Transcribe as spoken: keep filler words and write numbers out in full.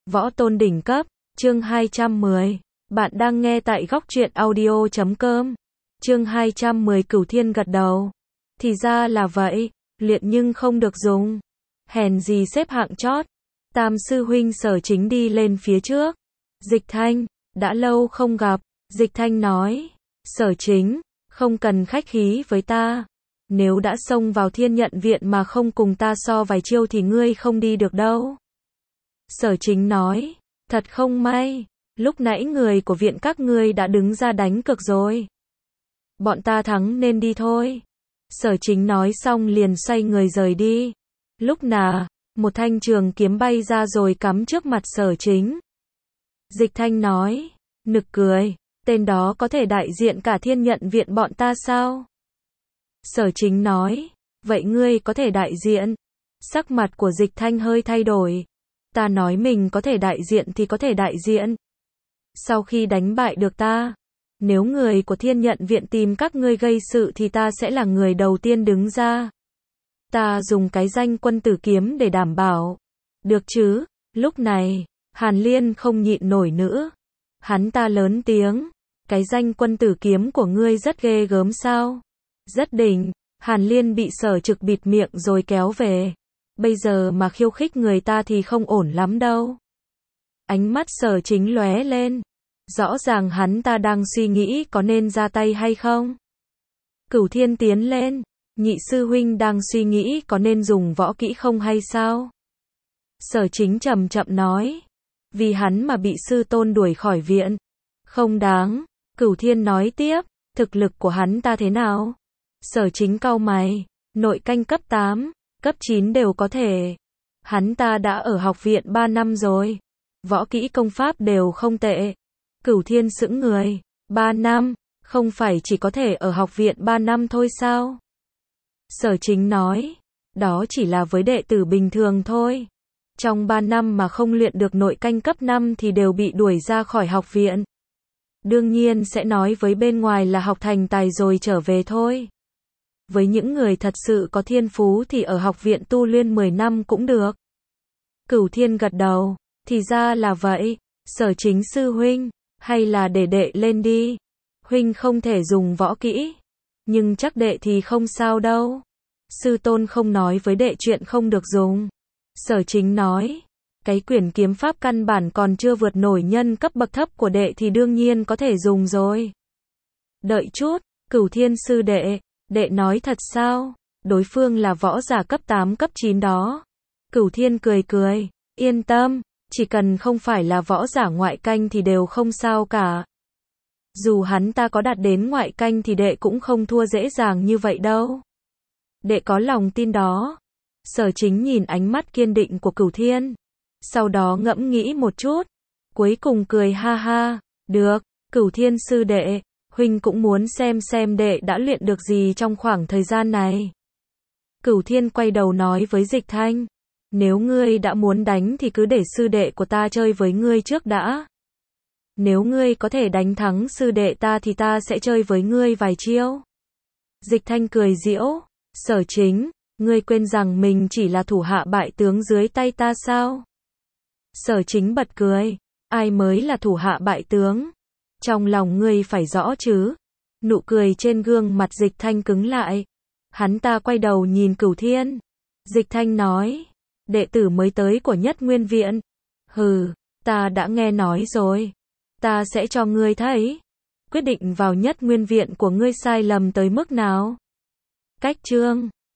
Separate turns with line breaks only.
Võ tôn đỉnh cấp, chương hai trăm mười. Bạn đang nghe tại góc truyện audio chấm com. Chương hai trăm mười Cửu Thiên gật đầu. Thì ra là vậy, luyện nhưng không được dùng. Hèn gì xếp hạng chót. Tam sư huynh Sở Chính đi lên phía trước. Dịch Thanh, đã lâu không gặp. Dịch Thanh nói, Sở Chính, không cần khách khí với ta. Nếu đã xông vào Thiên Nhận Viện mà không cùng ta so vài chiêu thì ngươi không đi được đâu. Sở Chính nói, thật không may, lúc nãy người của viện các ngươi đã đứng ra đánh cược rồi. Bọn ta thắng nên đi thôi. Sở Chính nói xong liền xoay người rời đi. Lúc nào, một thanh trường kiếm bay ra rồi cắm trước mặt Sở Chính. Dịch Thanh nói, nực cười, tên đó có thể đại diện cả Thiên Nhận Viện bọn ta sao? Sở Chính nói, vậy ngươi có thể đại diện? Sắc mặt của Dịch Thanh hơi thay đổi. Ta nói mình có thể đại diện thì có thể đại diện. Sau khi đánh bại được ta, nếu người của Thiên Nhận Viện tìm các ngươi gây sự thì ta sẽ là người đầu tiên đứng ra. Ta dùng cái danh Quân Tử Kiếm để đảm bảo. Được chứ? Lúc này, Hàn Liên không nhịn nổi nữa. Hắn ta lớn tiếng, cái danh Quân Tử Kiếm của ngươi rất ghê gớm sao? Rất đỉnh. Hàn Liên bị Sở Trực bịt miệng rồi kéo về. Bây giờ mà khiêu khích người ta thì không ổn lắm đâu. Ánh mắt Sở Chính lóe lên. Rõ ràng hắn ta đang suy nghĩ có nên ra tay hay không. Cửu Thiên tiến lên. Nhị sư huynh đang suy nghĩ có nên dùng võ kỹ không hay sao? Sở Chính chậm chậm nói. Vì hắn mà bị sư tôn đuổi khỏi viện. Không đáng. Cửu Thiên nói tiếp. Thực lực của hắn ta thế nào? Sở Chính cau mày. Nội canh cấp tám. Cấp chín đều có thể. Hắn ta đã ở học viện ba năm rồi. Võ kỹ công pháp đều không tệ. Cửu Thiên sững người. ba năm, không phải chỉ có thể ở học viện ba năm thôi sao? Sở Chính nói, đó chỉ là với đệ tử bình thường thôi. Trong ba năm mà không luyện được nội canh cấp năm thì đều bị đuổi ra khỏi học viện. Đương nhiên sẽ nói với bên ngoài là học thành tài rồi trở về thôi. Với những người thật sự có thiên phú thì ở học viện tu luyện mười năm cũng được. Cửu Thiên gật đầu, thì ra là vậy. Sở Chính sư huynh, hay là để đệ lên đi. Huynh không thể dùng võ kỹ, nhưng chắc đệ thì không sao đâu. Sư tôn không nói với đệ chuyện không được dùng. Sở Chính nói, cái quyển kiếm pháp căn bản còn chưa vượt nổi nhân cấp bậc thấp của đệ thì đương nhiên có thể dùng rồi. Đợi chút, Cửu Thiên sư đệ, đệ nói thật sao? Đối phương là võ giả cấp tám cấp chín đó. Cửu Thiên cười cười, yên tâm, chỉ cần không phải là võ giả ngoại canh thì đều không sao cả. Dù hắn ta có đạt đến ngoại canh thì đệ cũng không thua dễ dàng như vậy đâu. Đệ có lòng tin đó. Sở Chính nhìn ánh mắt kiên định của Cửu Thiên. Sau đó ngẫm nghĩ một chút. Cuối cùng cười ha ha. Được, Cửu Thiên sư đệ, huynh cũng muốn xem xem đệ đã luyện được gì trong khoảng thời gian này. Cửu Thiên quay đầu nói với Dịch Thanh. Nếu ngươi đã muốn đánh thì cứ để sư đệ của ta chơi với ngươi trước đã. Nếu ngươi có thể đánh thắng sư đệ ta thì ta sẽ chơi với ngươi vài chiêu. Dịch Thanh cười giễu. Sở Chính, ngươi quên rằng mình chỉ là thủ hạ bại tướng dưới tay ta sao? Sở Chính bật cười. Ai mới là thủ hạ bại tướng? Trong lòng ngươi phải rõ chứ. Nụ cười trên gương mặt Dịch Thanh cứng lại. Hắn ta quay đầu nhìn Cửu Thiên. Dịch Thanh nói, đệ tử mới tới của Nhất Nguyên Viện. Hừ, ta đã nghe nói rồi. Ta sẽ cho ngươi thấy. Quyết định vào Nhất Nguyên Viện của ngươi sai lầm tới mức nào. Cách chương